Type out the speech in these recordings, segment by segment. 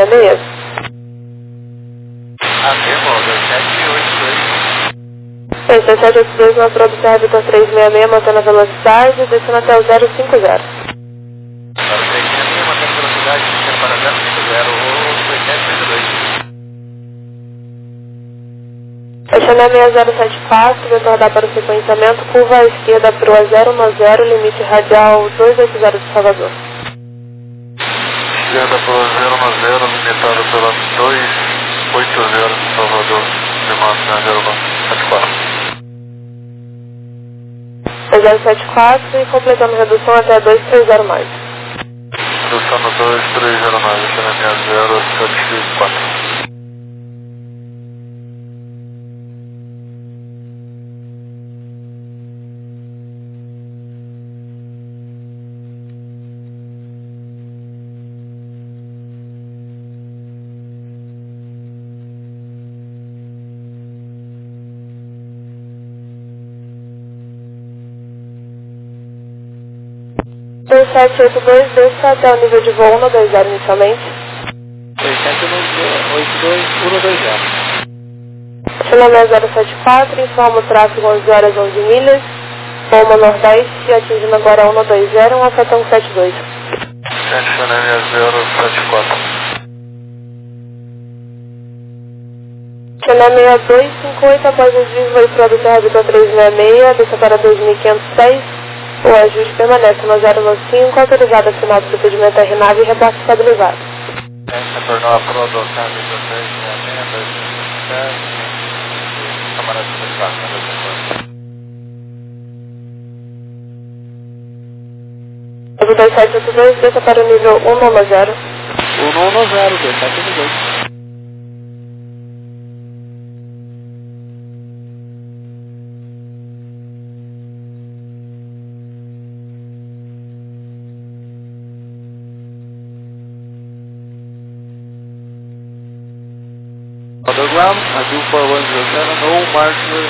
366? Afirmo, 2782. 2782 na altura do Serra Vitor 366, mantendo a velocidade, descendo até o 050. Para o 366, mantendo a velocidade, descendo para 050 ou 8782. Fechando a 6074, retornar para o sequenciamento, curva à esquerda para o A010, limite radial 280 de Salvador. Esquerda para o 010, limitado pela 280 de Salvador, demanda 074. 074 e completando redução até 230 mais. Redução no 230 mais, deixando a minha 074. Dois 2782, desça até o nível de voo 120 inicialmente. 2782, 120. China 074, informa o tráfego 11 horas 11 milhas. Rumo nordeste, atingindo agora 120, um afeta 172. China 074. China 6258, após o desvio voo para do Serra Vitor 366, desça para 2510. O ajuste permanece no 095, autorizado a final do procedimento RNAV e reporte estabilizado. Retornou a prova do Serra Vitor 366, camarada O 2782, desça para o nível 110. 110, 2782. Ground, Azul 4107, no marker.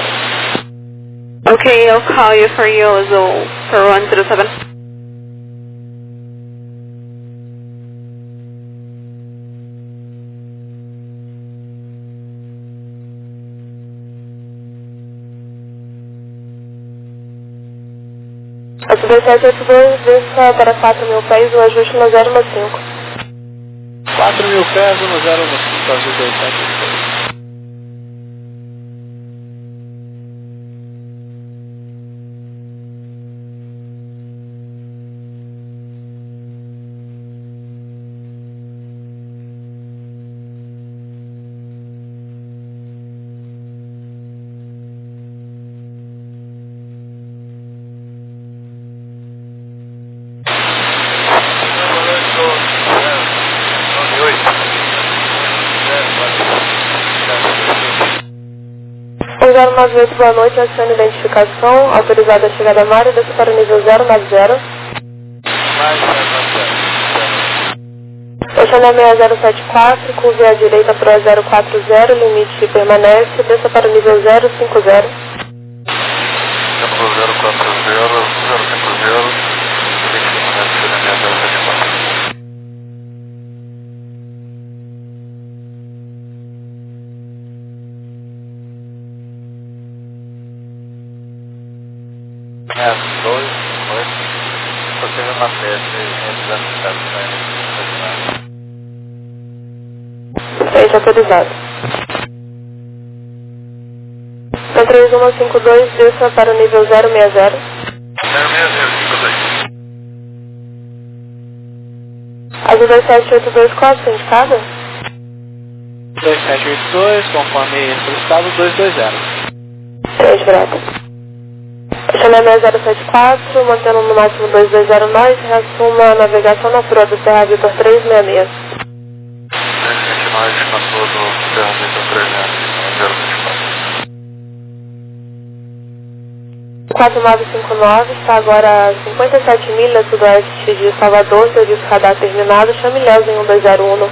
Okay, I'll call you for you, Azul 4107. A 2782, desça para 4.000 pés, o ajuste no 015. 4.000 pés no 015, Azul 2782. O 098, boa noite, acione identificação, autorizada a chegada à área, desça para o nível 090. Fechando a 6074, curve à direita para o 040, limite permanece, desça para o nível 050. 040, 050, limite permanece na minha 074. Dois, você vai manter Feito autorizado. 3152, desça para o nível 060. 060, Azul 2782, qual a sua indicada? 2782, conforme solicitado, 220. 3 grata. China 6074, mantendo no máximo 220 nós, reassuma a navegação na proa do Serra Vitor 366. 220 nós, passou do Serra Vitor 364. 4959, está agora a 57 milhas sudoeste de Salvador, serviço radar terminado, chame Léus em 1201.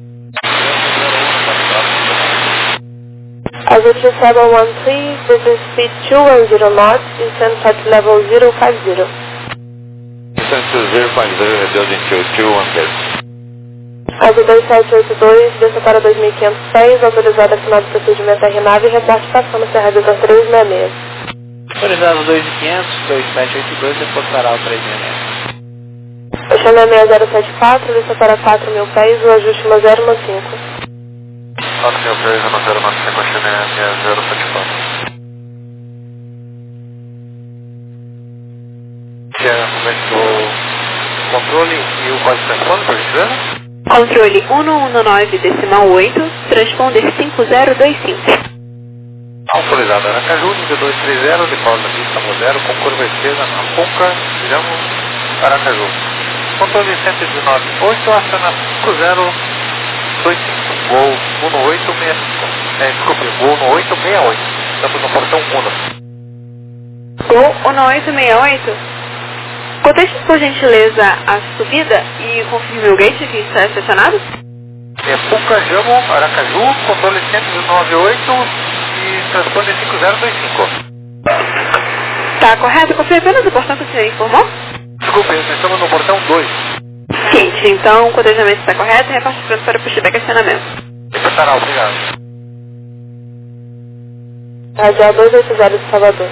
Azul 713, this is speed 210 knots, descend at level 050. Descend to 050, building to 210. Azul 2782, desça para 2500 pés, autorizada final do procedimento RNAV e reporte estação no Serra Vitor 366. Autorizado 2500, 2782, depois para o 366. Chama 6074, desça para 4000 pés, o ajuste 1015. 4000 pés, 1015, chama 6074. O controle e o código telefone, por gentileza? Controle 119.8, transponder 5025. Autorizado Aracaju, nível 230, de Paulo da Pista Modelo, com curva esquerda na Punca, viramos Aracaju. Controle 119.8, aciona 5025, voo 1868. Estamos no portão 1. Gol 1868. Conteste por gentileza a subida e confirme o gate que está estacionado? Punca, Jamo, Aracaju, controle 119.8 e transponder 5025. Tá correto? Confirme apenas o portão que o senhor informou? Desculpe, estamos no portão 2. Quente, então o cotejamento está correto e reparte pronto para o pushback acionamento. Estará, obrigado. Rádio 280 de Salvador.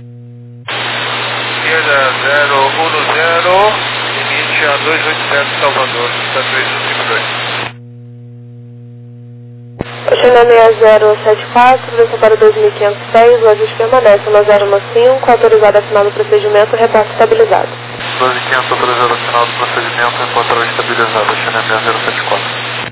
Esquerda 010, limite a 280 Salvador, está 3152. Chama 6074, desça para 2500 pés, o ajuste permanece no 015, autorizada final do procedimento, reporte estabilizado. 2500, autorizado final do procedimento, reporte estabilizado, chama 6074.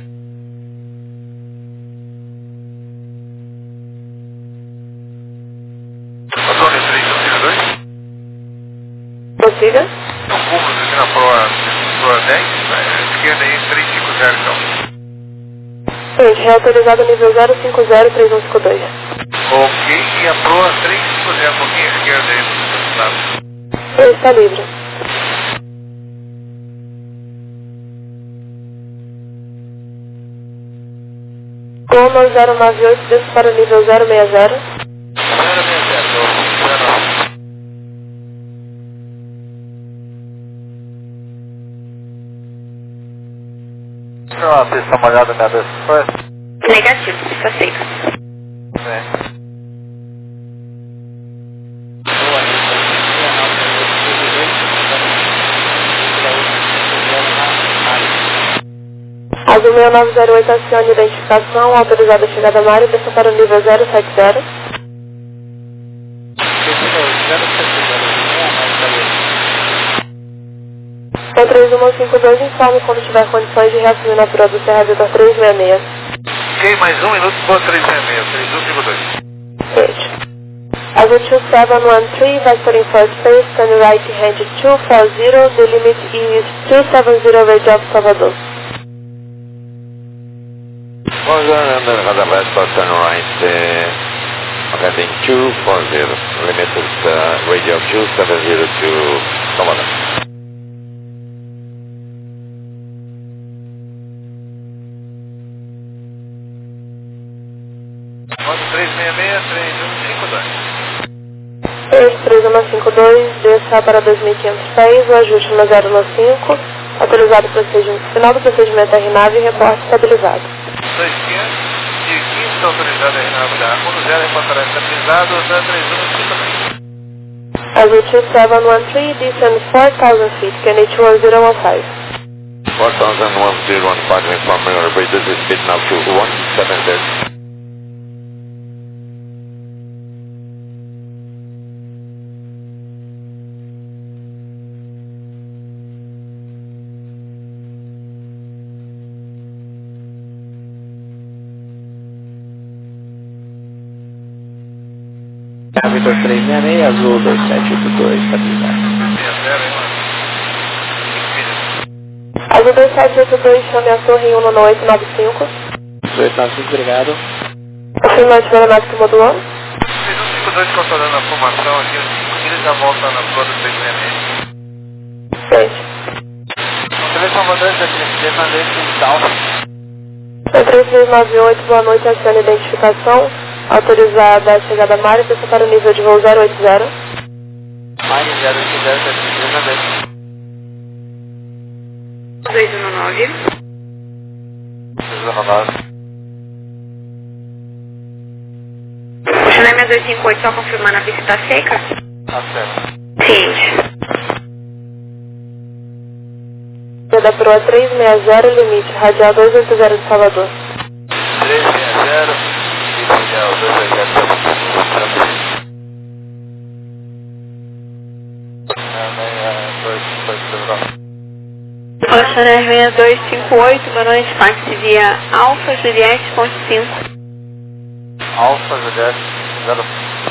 Controle 3152. Prossiga. Então, curvas aqui na proa 10, esquerda aí 350 então. Gente, reautorizado nível 0503152. Ok, e a proa 350, um pouquinho esquerda aí do lado. Ele está livre. Gol 098, desça para o nível 060. 060, Não, vocês estão molhados na cabeça, foi? Negativo, está seco. Azul 6908, acione identificação, autorizada a chegada à área, desça para o nível 070. Com 3152, informe quando tiver condições de reassumir na proa do Serra Vitor 366. Ok, mais um minuto para 366, 3152. Gente. Azul 2713, vectoring first space, turn right hand 240, the limit is 270 radio of Salvador. Radar West, turn right, heading 240, limit is radio 270 to Salvador. Modo 366, 3152. 3152, desça para 2500 pés, o ajuste no 015, autorizado final do procedimento RNAV e reporte estabilizado. 2500 e 15 autorizado aí na da 10 reportará estabilizado, 3152. Azul 2713, descend 4,000 feet, Kennedy 1015. 401015, inform everybody, this is speed now to 170. Vitor 366, Azul 2782, estabilizado. 60, hein, mano? Azul 2782, chame a torre em 19895. 2895, obrigado. Confirmante para aeronáutica modulando. 3152 controlando a formação aqui, 5 milhas da volta na proa do 366. Gente. Telecomandante aqui, descendente em Dalva. 3398, boa noite, acione identificação, autorizada a chegada à área, desça para o nível de voo 080. Mais 080, descendente. 219. 19. O China 6258 só confirmando a pista tá seca? Tá certo. Ciente. Da proa 360, limite radial 280 de Salvador. 360, limite radial 280. Oceaner 6258, boa noite, táxi via Alfa Juliette, ponto 5. Alfa Juliette 0.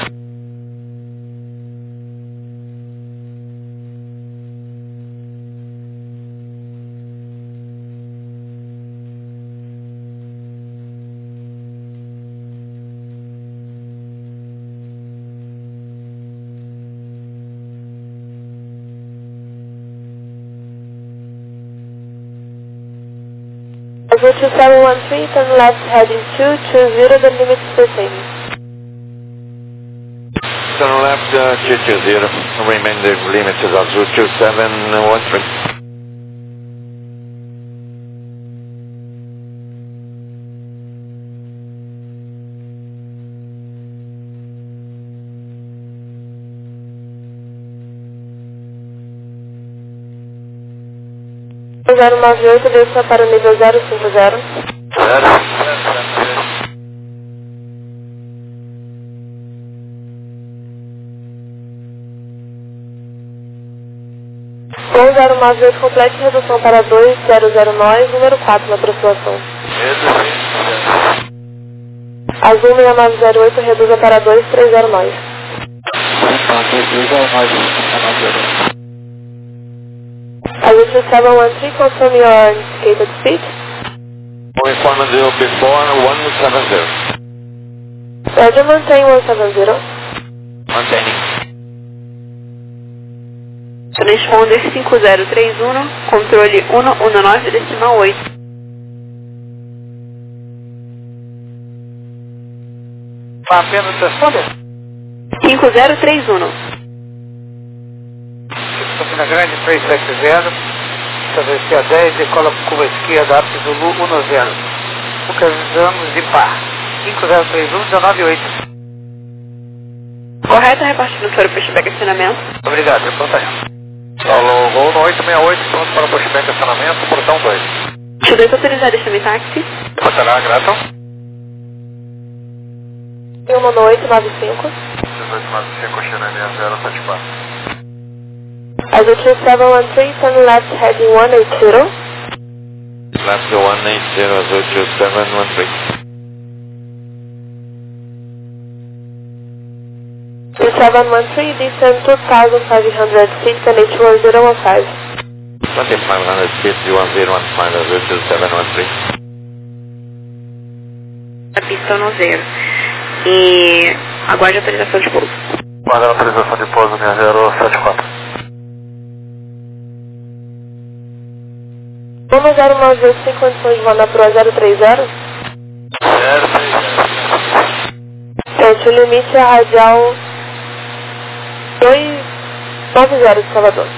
Azul 2713, turn left heading 220, the limit is the same. Turn left 220, remain the limit is Azul 2713. Zero 98, desça para o nível 050. 1098, complete redução para 2009, número 4 na aproximação. Azul 6908, reduza para 2309. Azul 2713, confirm your indicated speed. Informant before 170. Roger, maintain 170. Maintaining. Transponder 5031, controle 119,8. Apenas o transponder? 5031. Campina Grande 370, estabelecer a 10, decola curva esquerda, ápice do Lu 10. Localizamos de par. 5031, 198. Correto, repartindo para o pushback acionamento. Obrigado, reportagem. Alô, voo no 868, pronto para o pushback acionamento, portão 2. Estudante autorizado, chame táxi. Portará, grato. 1895. 1895, China 6074. Azul 2713, turn left heading 180. Left 180, Azul 2713. 2713, descend 2,500 feet, Canadian 1015. 2500 feet, 1015, Azul 2713. A pista no zero. E aguarde a autorização de pouso. Guarda a autorização de pouso, minha 074. Vamos 095, condições de voo na proa 030. 030. Gente, o limite é radial 290 de Salvador.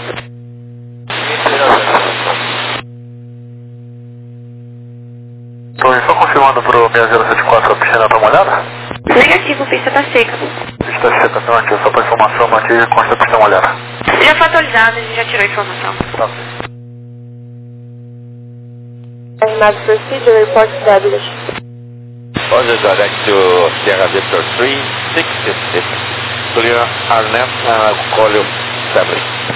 Estou só confirmando para o 6074, a piscina está molhada? Negativo, pista está seca. Está seca, então aqui, só para informação, aqui consta a pista molhada. Já foi atualizado, a gente já tirou a informação. Tá. Terminado procedure, report established. Order direct to Sierra Victor 3666. Clear RNF, call you 7.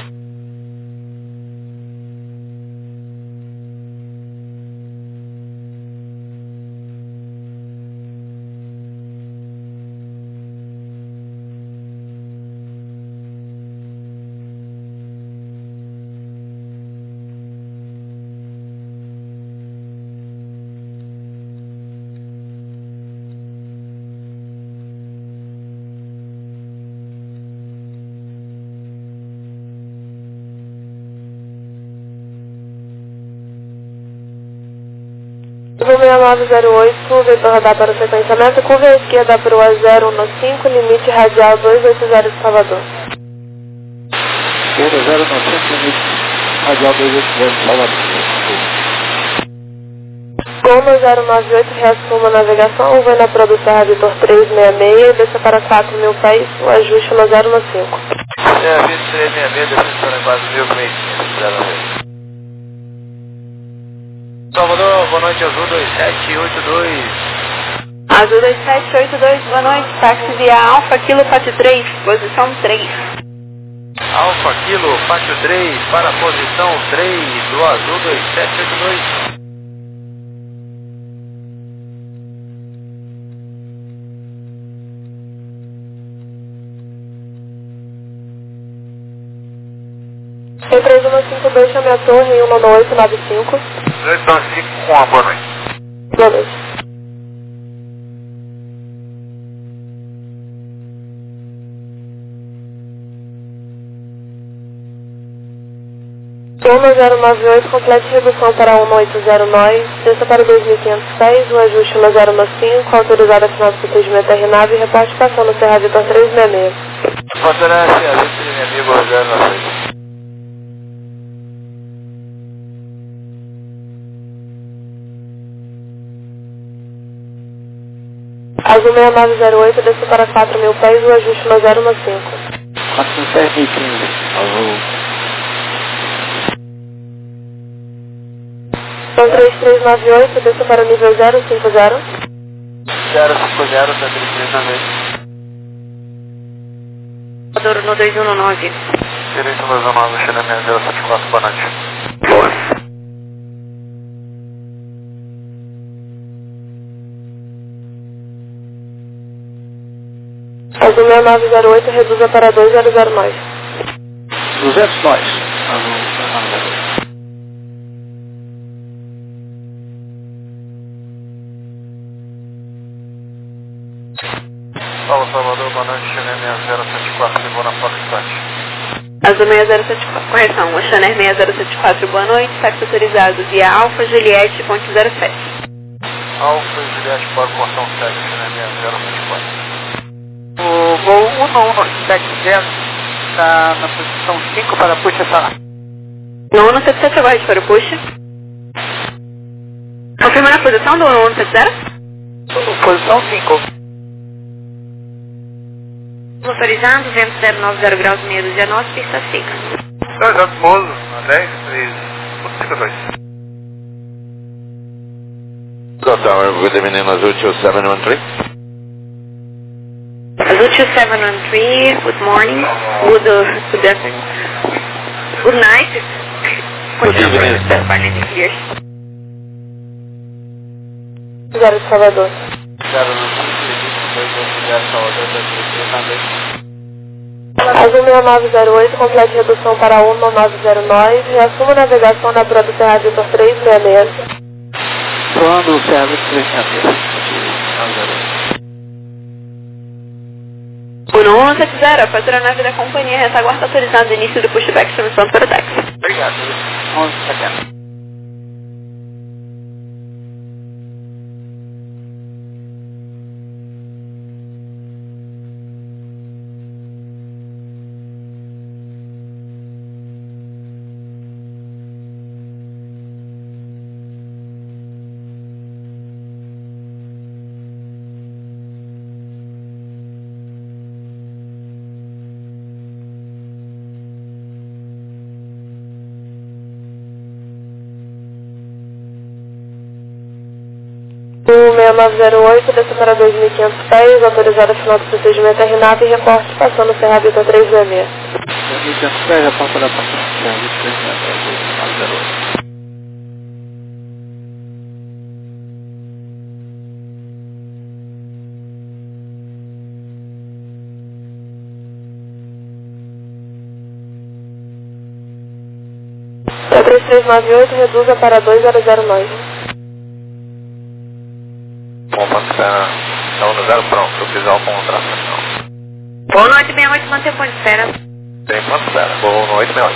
Curva 6908, veio para rodar para o sequenciamento. Curva à esquerda para o A015, limite radial 280 de Salvador. Esquerda 095, limite radial 280 de Salvador. Goma 098, reassuma a navegação, vai na produção Vitor 366 e desça para 4.000 pés, o ajuste no 015. É, 2366, defensora em base 1.500. Salvador, boa noite, Azul 2782. Azul 2782, boa noite, táxi via Alfa Kilo Pátio 3, posição 3. Alfa Kilo Pátio 3, para a posição 3 do Azul 2782. E3152, chame a torre em 19895. 295 com a boa noite. Boa noite. Goma 098, complete redução para 1809, desça para 2.500 pés, o ajuste no 015, autorizado a final do procedimento RNAV e reporte passando Serra Vitor 366. Referência, meu amigo 096. Azul 6908, desça para 4.000 pés, o ajuste no 015. 415, Azul. São 3398, desça para o nível 050. 050, tá 3398. Salvador no 219. Direito 219, China 074, boa noite. Azul 6908, reduza para 2009. 200 nós. Azul 298. Fala, Salvador, boa noite, China 074, ligou na Foxtrot. Azul 6074, correção, Oceaner 6074, boa noite, táxi autorizado via Alfa Juliette, ponto 07. Alfa Juliette para o portão 7, China 074. O voo 117 está na posição 5 para push essa. No 177 aguarde para o push. Confirmando a posição do 170? Posição 5. Autorizado, vento 090 graus e meio, 19, pista seca. 200 Mozo, 10, 3, 52. Go Tower, good evening, Azul 2713. Azul 2713, good morning, good afternoon, good night. Good evening. Zero de Salvador. 095, Salvador, 2392. Azul 6908, complete redução para 1909, reassuma a navegação na Prado Serra Vitor 366. Voando o Serra 366. 1170, fatura nave da companhia, retaguarda autorizada, início do pushback, transmissão para o táxi. Obrigado. 1170. O 6908, desça para 2.500 pés, autorizado a final do procedimento RNAV e reporte passando Serra Vitor 366. 2.500 pés, a porta da porta. Serra 368. É 3398, reduza para 2009. Bom, espera. Estamos no zero pronto, eu fiz o contrato. Boa noite, 68, mantém ponto de espera. Tem quanto espera? Boa noite, meu.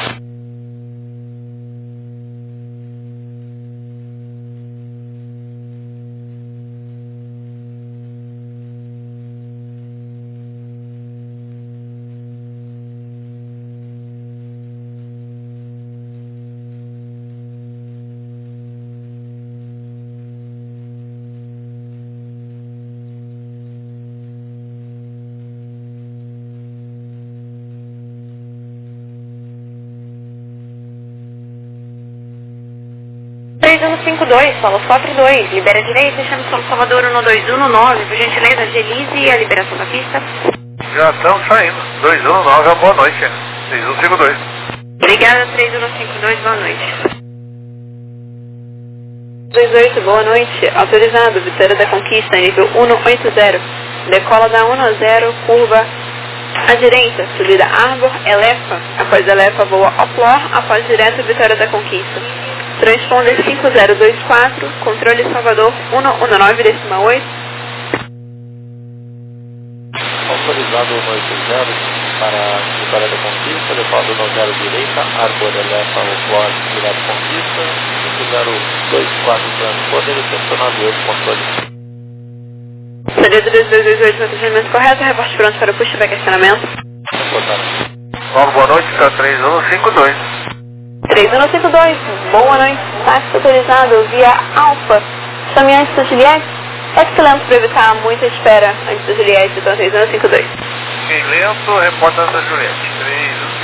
3152, solo 42, libera a direita, chama São Salvador 12119, por gentileza, agilize a liberação da pista. Já estamos saindo. 219 é uma boa noite. 3152. Obrigada, 3152, boa noite. 28, boa noite, autorizado, Vitória da Conquista, nível 180, decola da 10, curva à direita, subida Arbor, Elefa, após Elefa voa Oplor, após direto Vitória da Conquista. Transponder 5024, controle Salvador 119,8. Autorizado 180 para Vitória da Conquista, decola do 90 direita, Arbor, Elefa, Oplor, direto Conquista, 5024 transponder e 198 controle. Seria 2228, procedimento correto, reporte pronto para o pushback acionamento. Logo, boa noite, está 3152. 3152, boa noite, táxi autorizado via Alfa, chame antes da Juliette, excelente para evitar muita espera antes da Juliette, então 3152. Fiquei lento, repórter da Juliette, 3152.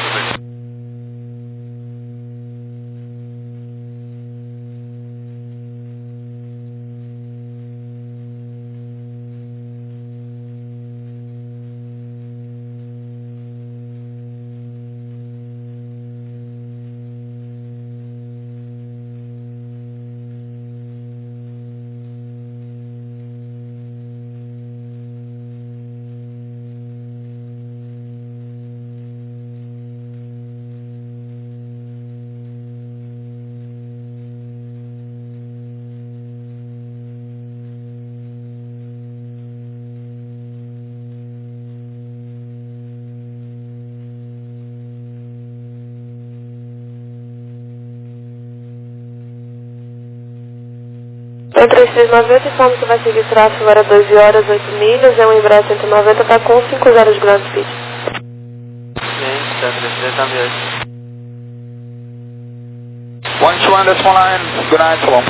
Em 3398, informo que vai seguir tráfego agora 12 horas, 8 milhas, é um Embraer 190, está com 50 de ground speed. Gente, tá 3398. 121.9, good night, shalom.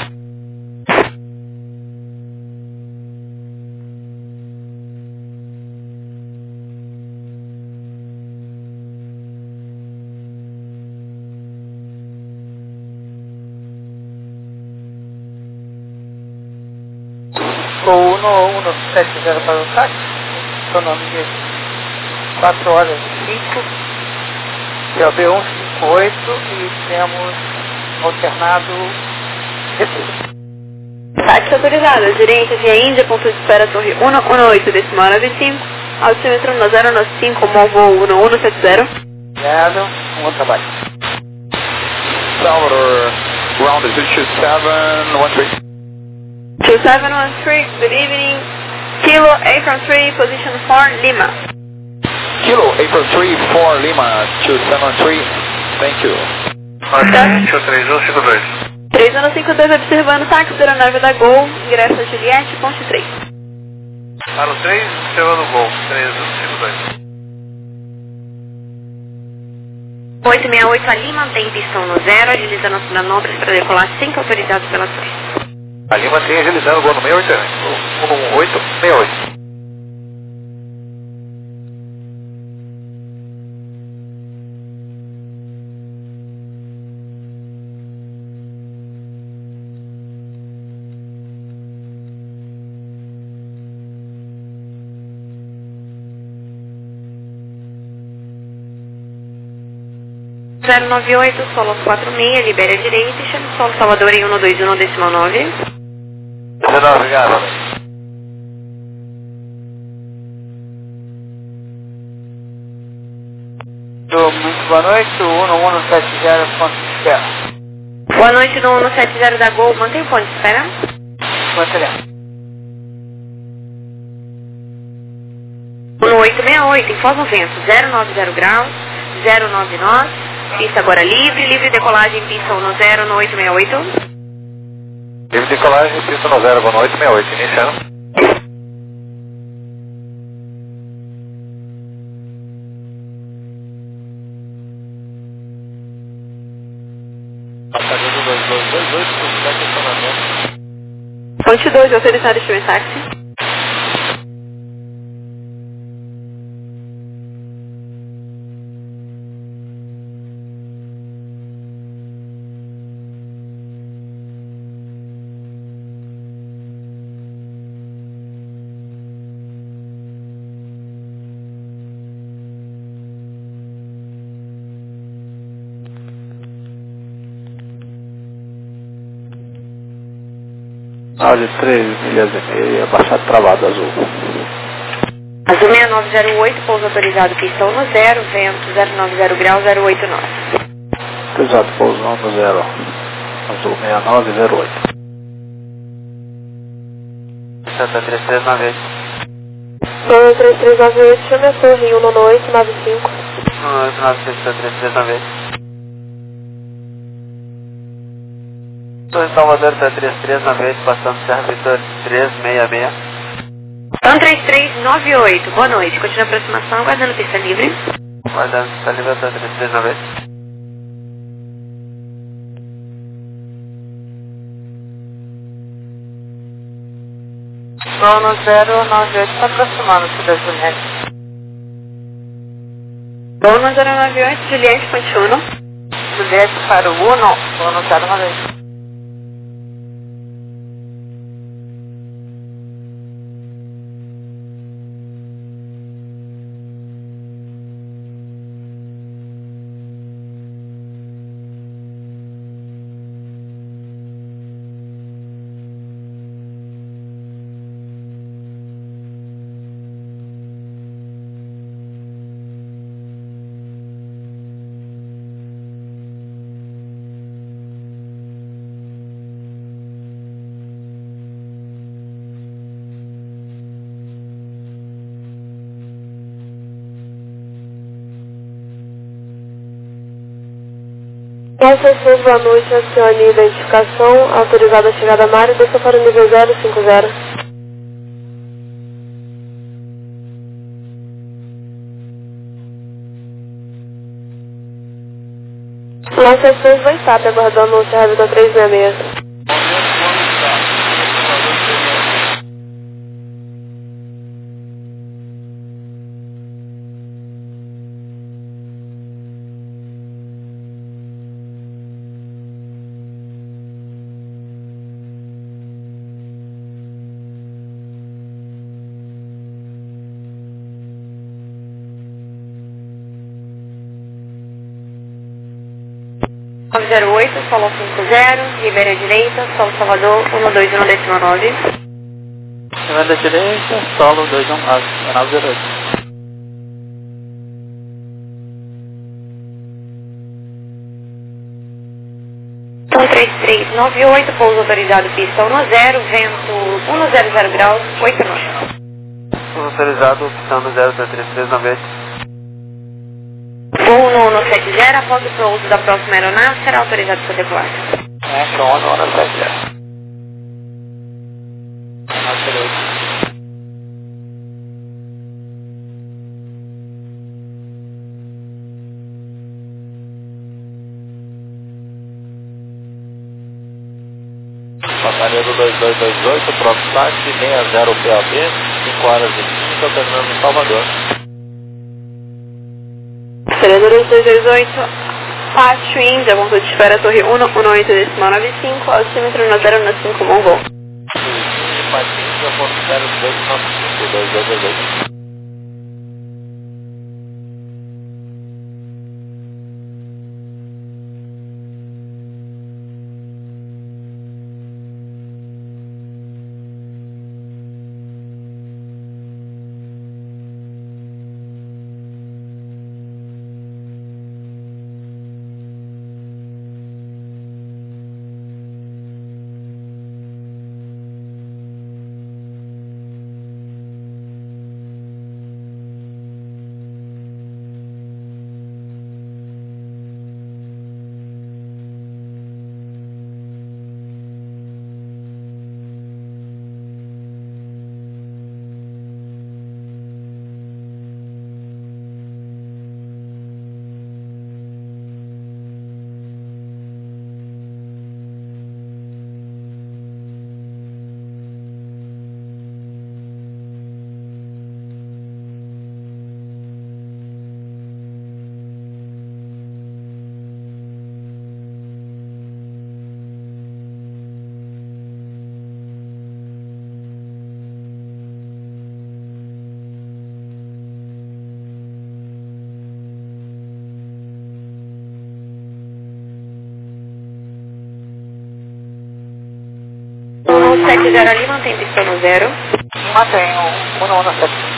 Gol 17170 para o táxi, seu nome de 4 horas e 5, COB 158 e temos alternado receita. Táxi autorizado, gerente via Índia, ponto de espera Torre 118, decimal 95, altímetro 095, voo 1170. Obrigado, bom trabalho. Salvador, ground is 2713. 2713, good evening, Kilo April 3, position 4, Lima. Kilo, April 3, 4 Lima, 273, thank you. Ok, 3152. 3152, observando táxi da aeronave da Gol, ingresso a Juliette, ponte 3. Para o 3, observando o gol, 3152. 868 ali, mantém pistão no 0, agilizando as manobras para decolar sempre autorizados pela torre. Ali mantém agilizando o gol no 68, 11868. Zero 98, solo 46, libere a direita e chame solo Salvador em 121, decimal 9. 19, obrigado. Muito boa noite, o 1170 ponto de espera. Boa noite no 170 da Gol, mantém o ponto de espera. Mantenhamos. 1868, informa o vento, 090 graus, 09 nós, pista agora livre decolagem, pista 10 no 868. Livre de decolagem, pista no 0, boa noite, 68, iniciando. Passageiro 2228, pushback acionamento. Ponte 2, autorizado estiver táxi. Audi 3 milhas e meia, baixado travado azul. Azul 6908, pouso autorizado, pista 10, vento 090 graus 089. Autorizado pouso 10, azul 6908. Santa 3398. Gol 3398, chame a torre 19895. 19896, Santa 3398. Torre Salvador da 3398, passando Serra Vitor 366. Então 3398, boa noite. Continua a aproximação, aguardando pista livre. Guardando pista livre, Santa 3398. Sono 098, está aproximando se da Juliette. Dono 098, Juliette, continuo. Juliette para o 1, sono 098. Essas boa noite, acione identificação, autorizada a chegada a Mário, desça para o nível 050. Lança 6 vai estar aguardando o Serra Vitor 366. Nove 08, solo 50, Ribeira direita, solo Salvador 121,9. Ribeira direita, solo 21908. Então 3398, pouso autorizado, pista 10, vento 100 graus 89. Pouso autorizado, pista 10, da 3398. Voo no 170, após o pouso da próxima aeronave, será autorizado para decolar. Pronto, 170. 108. Passageiro 2228, Proxtax 60 PAB, 5 horas e 5, terminando em Salvador. Passageiro 2228, Pátio Índia, ponto de espera, torre 118,95, altímetro no 095, bom voo. Patinho, ponto 0295, 2228. 1170 ali, mantém pistão no 0. Mantém o 1170.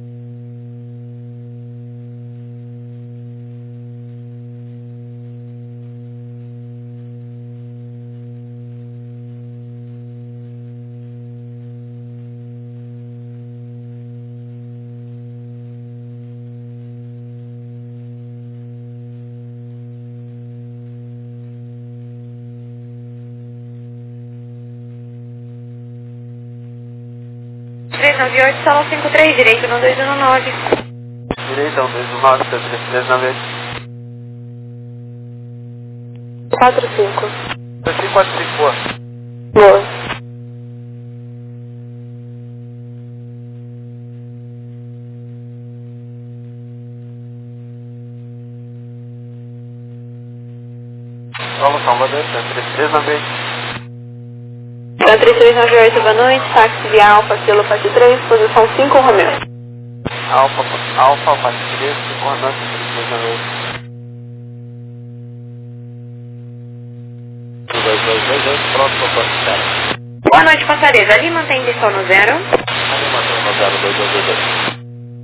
Sala 53, direito no 219. Direita, 219, 398. 45. 2545, boa. Boa. Solo Salvador, 3398. 3398, boa noite. Táxi via Alfa, Kilo Pati 3, posição 5, Romeu. Alfa, Pati 3, boa noite, 3398. 2228, pronto, doutor. Boa noite, Passareza. Ali mantém pistão no 0. Ali mantém no 0, 2222.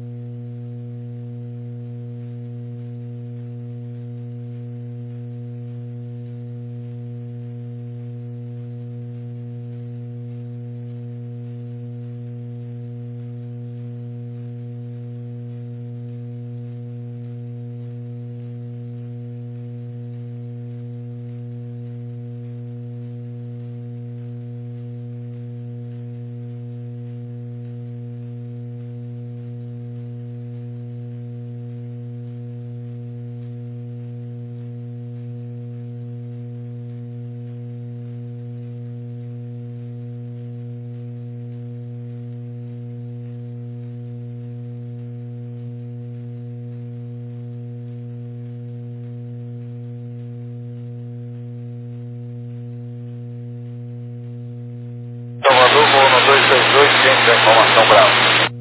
Salvador, voo no 222, ciente da informação Bravo.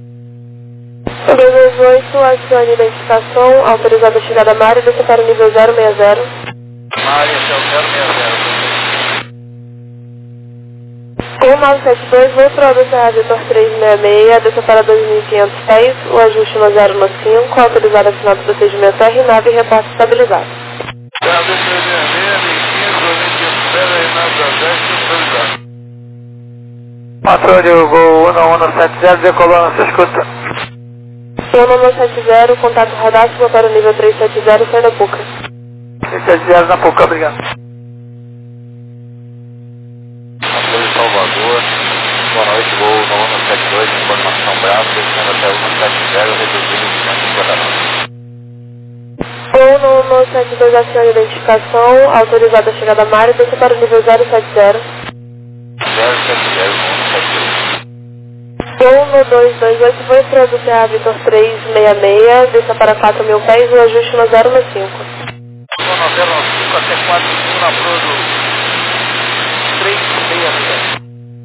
228, acione identificação, autorizada a chegada à área, desça para o nível 060. Área, céu 060. 1972, vou para o BCA Vitor 366, desça para 2.500 pés, o ajuste no 015, autorizado assinar do procedimento R9 e reporte estabilizado. Céu 366, 15, 2.500 pés, Renato das 10, estabilidade. Patrulha, voo 1170, decolando, você escuta. 1970, contato radar, para o nível 370, sai da Puca. 370 na Puca, obrigado. Apoio Salvador, boa noite, voo no 172, informação Bravo, descendo até 170, reduzindo o 500 quadrados. 172, acione identificação, autorizada a chegada à área, desça para o nível 070. 228, vou para o BCA Vitor 366, desça para 4.000 pés, o ajuste no 015. Zona 05 até 4.000 na Prodo 366.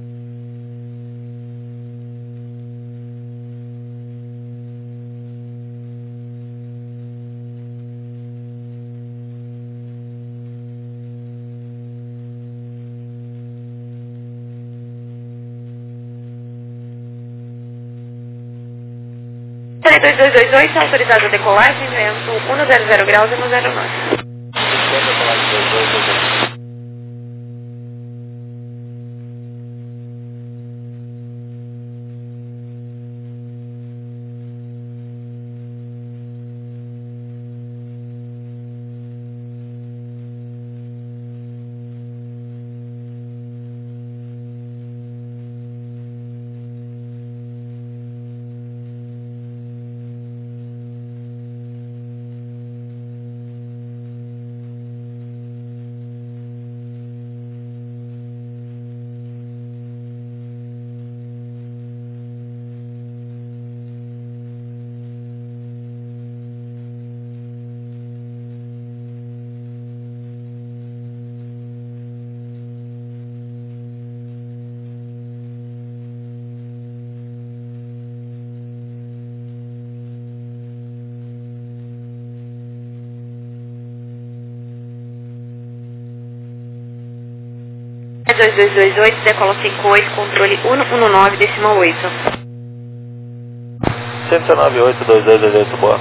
Tele 2228, autorizado a decolagem, vento 100 graus e 109. 2228, decola 58, controle 119,8. 198, 2228, boa.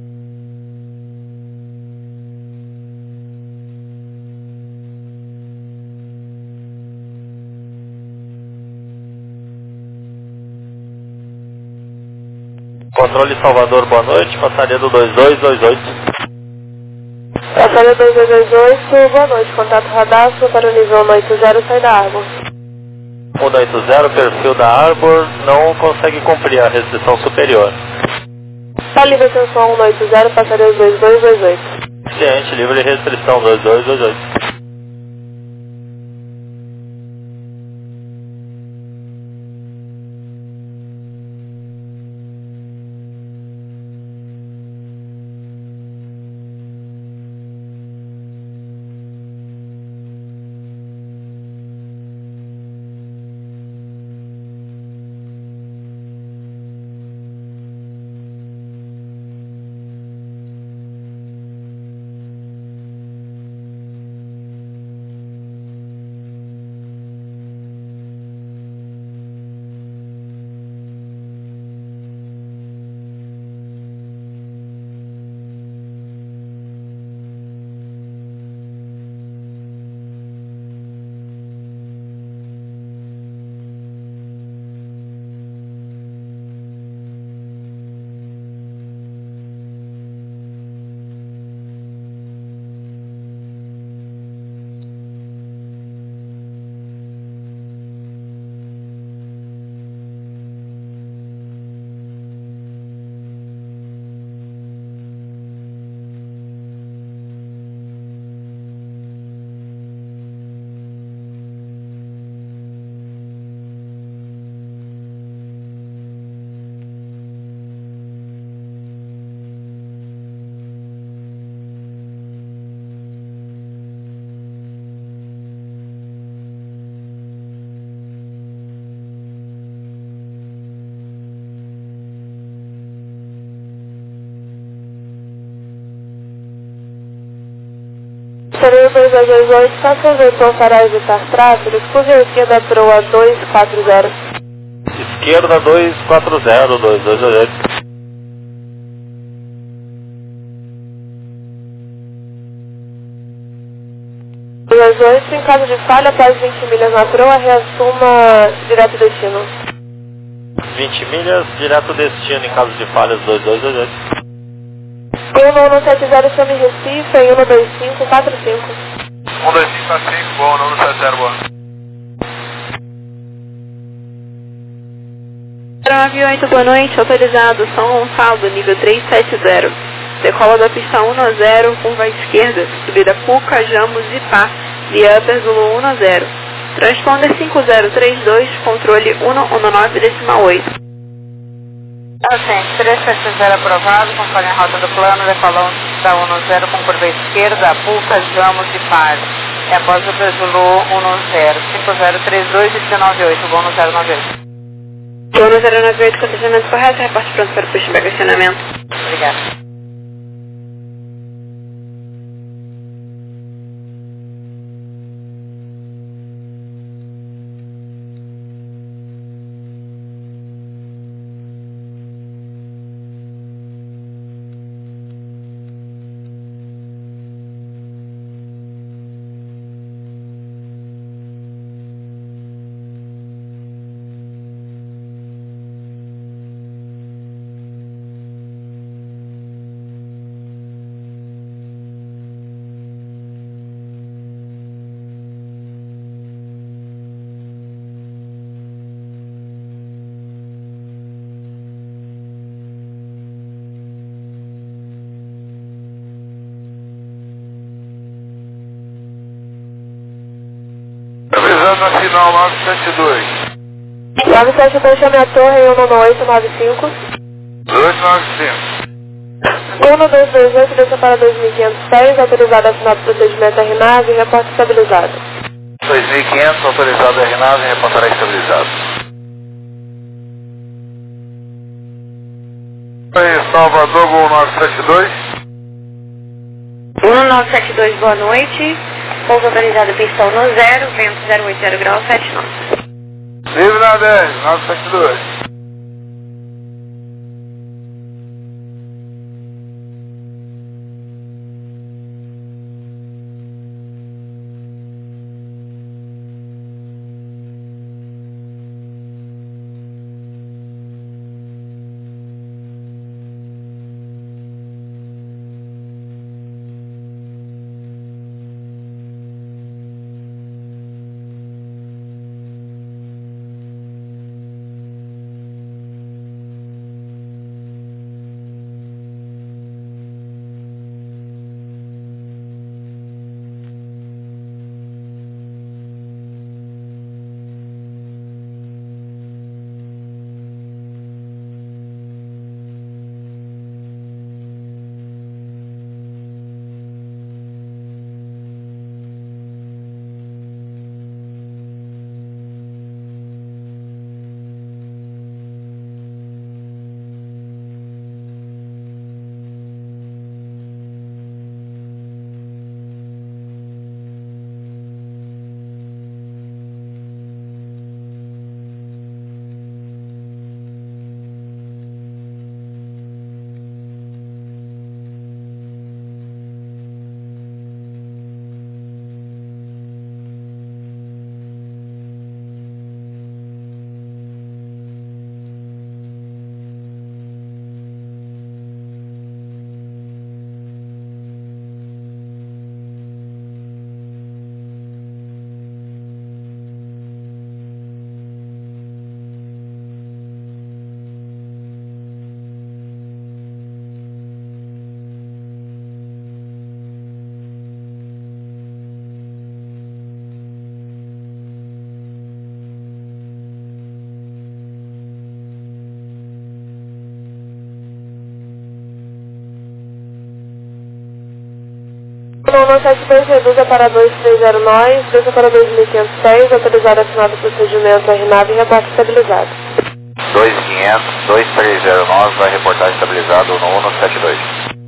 Controle Salvador, boa noite, passaria do 2228. Passaria 2228, boa noite, contato radastro para o nível 180, sai da Arbor. 180, perfil da Arbor, não consegue cumprir a restrição superior. Tá livre atenção 180, passaria 2228. Cliente, livre restrição 2228. Passaria 2228, faça o vetor para evitar tráfego, exclui a esquerda proa 240. Esquerda 240, 2228. 228, em caso de falha, após 20 milhas na proa, reassuma direto destino. 20 milhas, direto destino em caso de falhas 2228. 170, chame Recife, em 12545. 12545, bom, 170, boa. 98, boa noite, autorizado, São Gonçalo, nível 370. Decola da pista 10, curva à esquerda, subida Cuca, Jamos e Pá, via Upper Zulu 10. Transponder 5032, controle 119,8. Gente, 370 aprovado, conforme a rota do plano, decolão da 10 com curva esquerda, Puca, Jamos e Par. É após o Zulu 10, 5032 e 198, voo no 098. Voo no 098, condicionamento correto, reporte pronto para o pushback acionamento. Obrigada. Na final 972. 972, chame a torre em 11895. 295. 1228, desça para 2500 pés, autorizado a assinar o procedimento RNAV e reporte estabilizado. 2500, autorizado RNAV, reportará estabilizado. Aí, Salvador, Gol 972. 1972, boa noite. Pouso autorizado pista 10, vento 080 graus 7 knots. Livre na 10, 972. No 172 reduza para 230 nós, desça para 2506, autorizado assinado o procedimento RNAV e reporte estabilizado. 2500, 230 nós, vai reportar estabilizado no 172.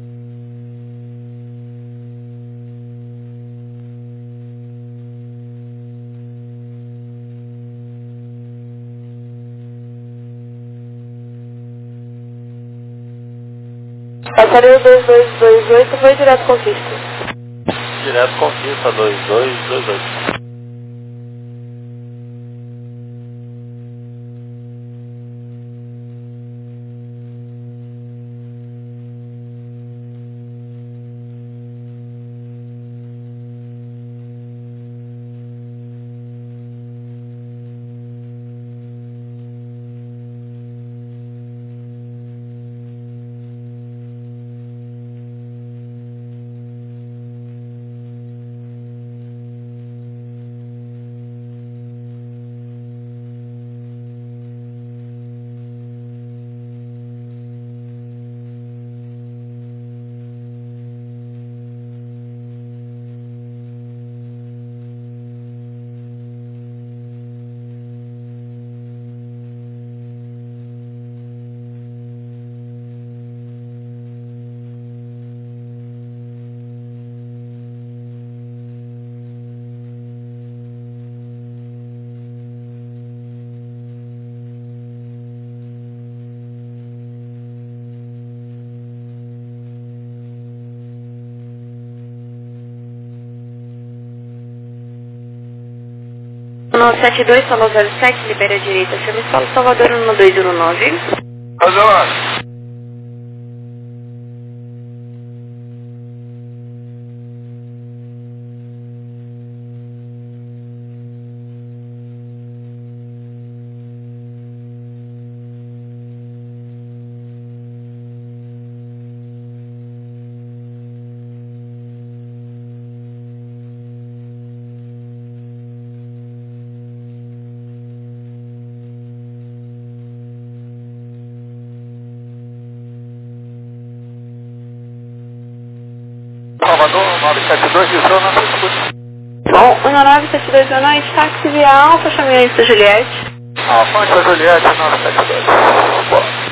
Passaria o 2228, foi direto conquista. Direto conquista 2228. No 72, solo 07, libera a direita, chama Solo Salvador 1219. Azul. Salvador, 972, Gilson, não se escuta. Bom, 1972 da noite, táxi via Alfa, chamei antes da Juliette. Alfa, Juliette, 972. Boa.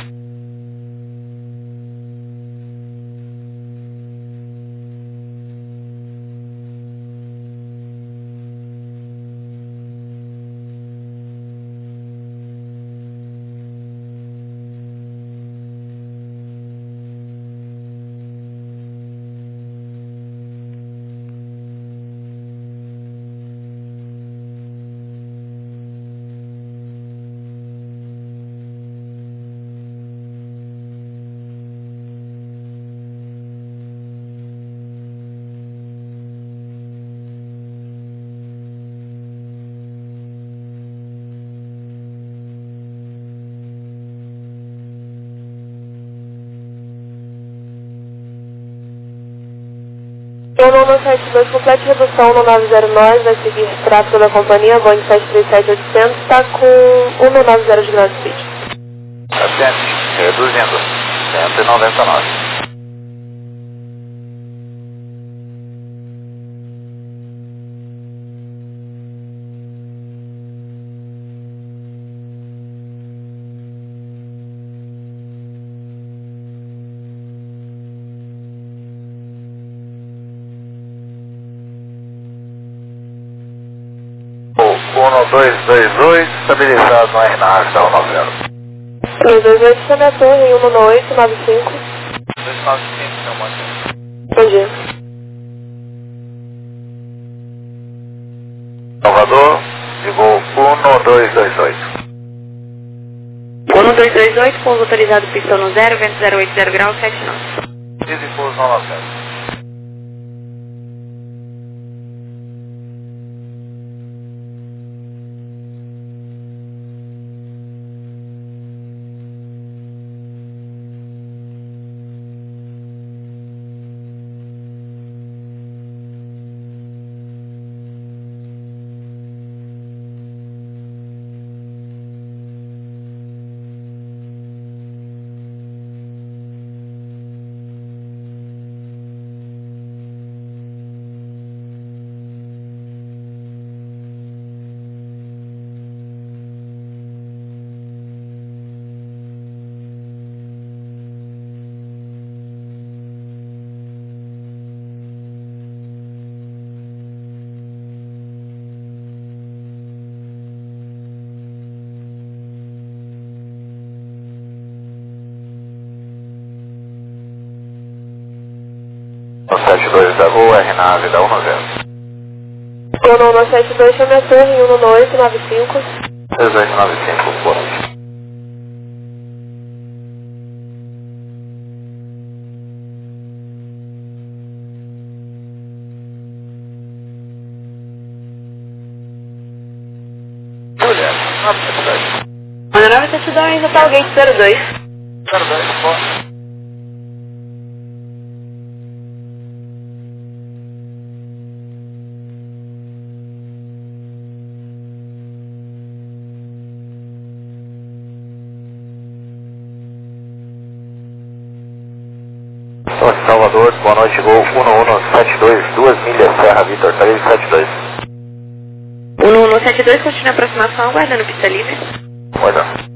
1172, complete redução no 909, vai seguir tráfego da companhia, Boeing 737-800, está com 190 de ground speed. Atende, reduzindo, 199. O 1222, estabilizado no RNAV da 190. 328, está na torre em 11895. 295, seu Monte. Entendi. Salvador, ligou 1228. 1228, pouso autorizado pistão no 0, vento 080 graus, 7 knots. Easy pouso 990. No 72 da rua, RNAV da 190. 1172, está na torre em 11895. 3895, boa noite. Mulher, 972. 972, Hotel Gate 02. 02, boa. Salvador, boa noite, Gol 1172, 2 milhas, Serra Vitor, 372. 1172, continua a aproximação, aguardando pista livre. Olha.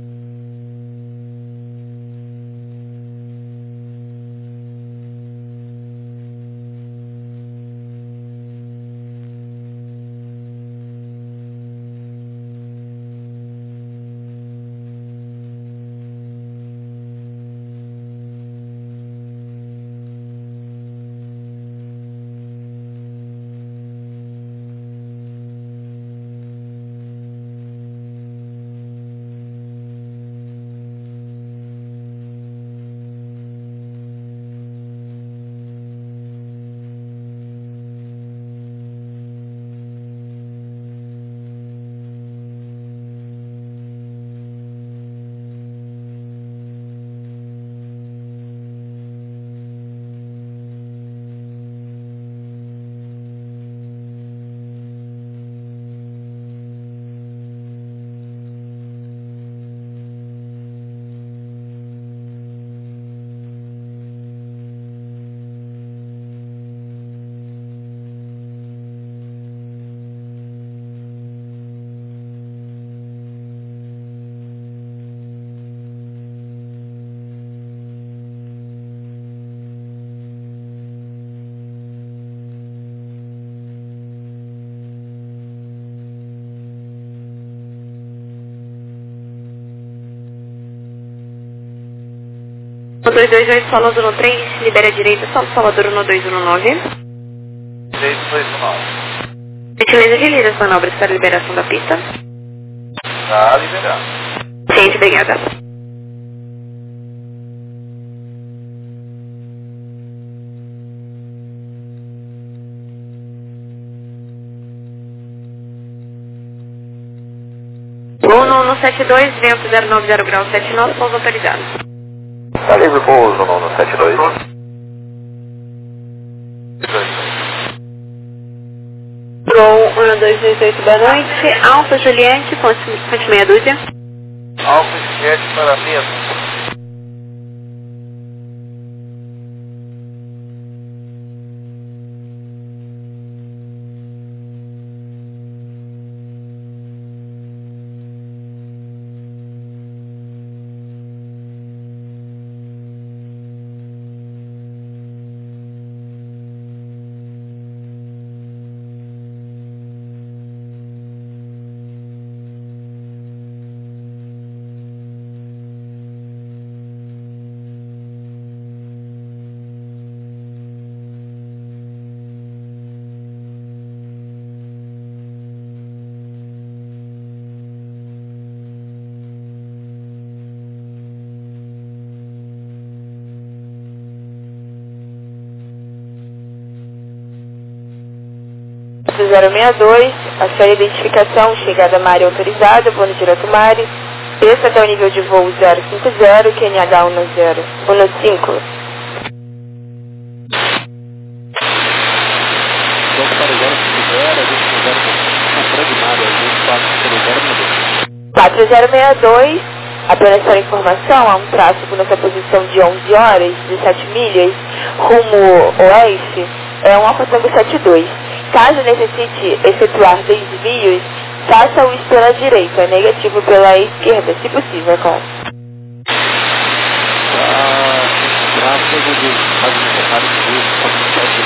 O 228, Salvador no 3, libera a direita, Salvador no 219. 3219. Gentileza de líder, as manobras para liberação da pista. Tá liberado. Ciente, obrigada. No 72, vento 090 graus 7 knots, pouso autorizado. Tá livre pouso no 72. 228. 228, boa noite. Alfa Juliette, ponte meia dúzia. Alfa Juliette para meia dúzia. Do 062, a sua identificação, chegada Mari autorizada, voo no direto Mari, desça até o nível de voo 050, QNH 15. Vamos para o 050, a gente com Fragmário, a gente 4062, apenas para informação, há um tráfego nessa posição de 11 horas, 17 milhas, rumo oeste, é um Alfa Tango 72. Caso necessite efetuar desvios, faça o pela direita, negativo pela esquerda, se possível, claro. Tráfego de rádio necessário de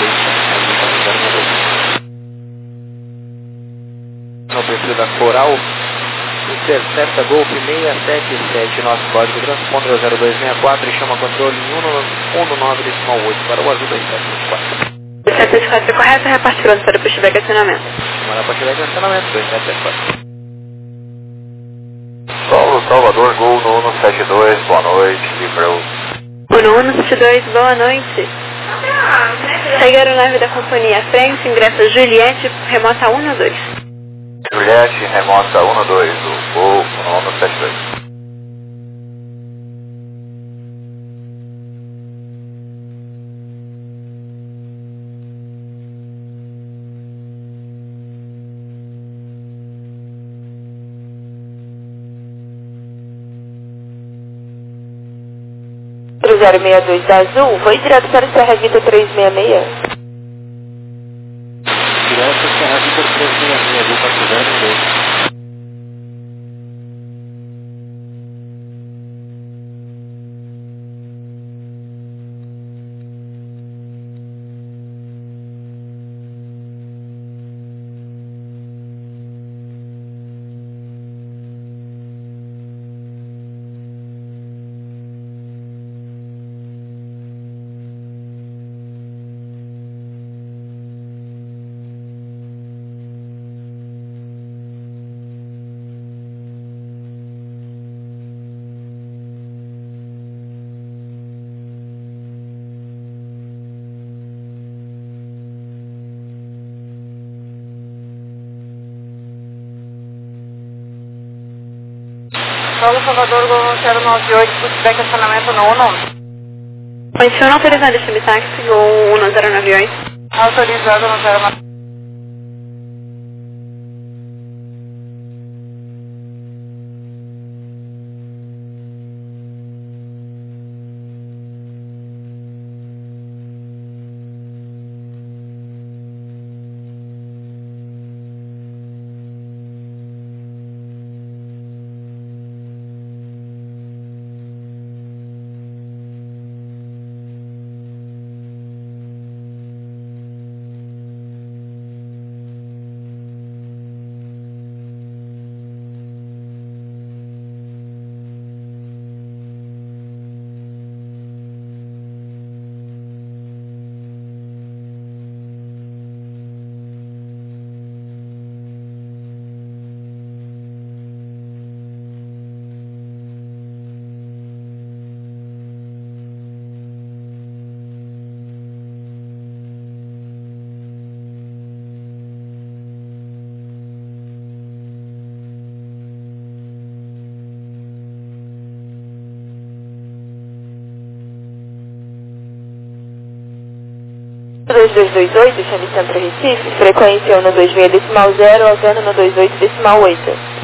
direita. No perfil da Coral, intercepta Golf 677, nosso código transponder 0264 e chama controle 19,8 para o azul 2774. 2774 correto, reparte pronto para o pushback acionamento. Chamar para pushback acionamento 2774. Paulo Salvador, Gol no 172, boa noite, livrou. Uno 172, boa noite. Segue a nave da companhia à frente, ingresso Juliette, remota 12. Juliette, remota 12, o Gol no 172. Pro 062 da Azul, foi direto para Serra Vitor 366. Direto Serra Vitor 366, vou para o 062. Paulo Salvador, Gol 098, pushback acionamento no 1. Adiciona autorizado este táxi, Gol 1098. Autorizado no 09. 2228, chame Centro Recife, frequência 126.0, alterna no 28.8.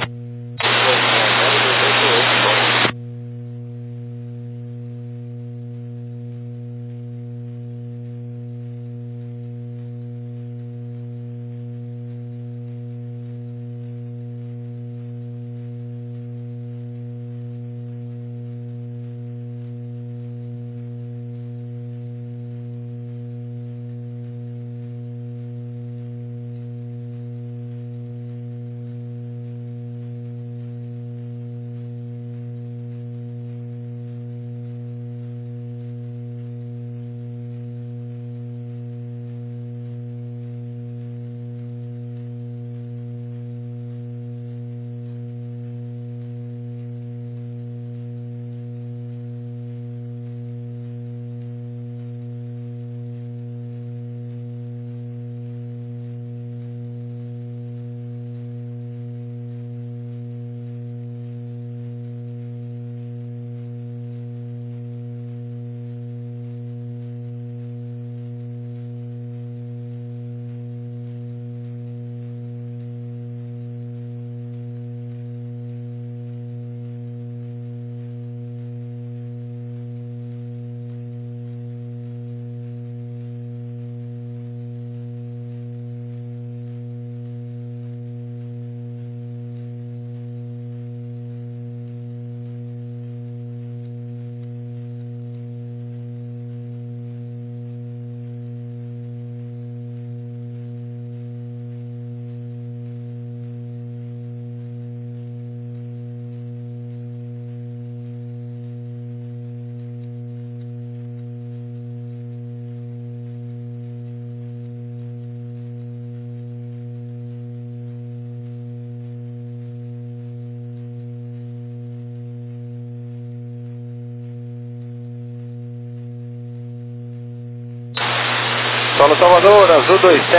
Solo Salvador, Azul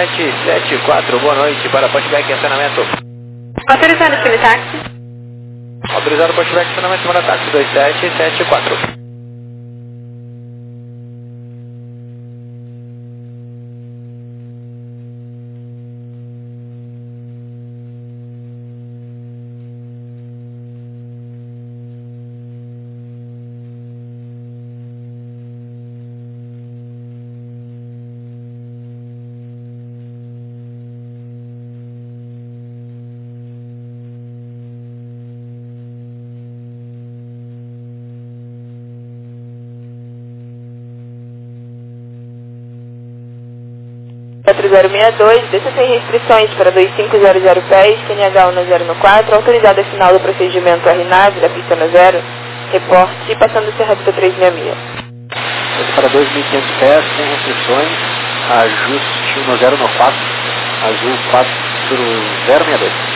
2774, boa noite para Pushback em acionamento. Autorizado time táxi. Autorizado Pushback em acionamento para táxi 2774. Desça sem restrições para 2500 pés, QNH 1014, autorizado a final do procedimento RNAV da pista no 0, reporte passando Serradita 366. Para 2.500 pés, sem restrições, ajuste no 0 no 4, Azul 4062.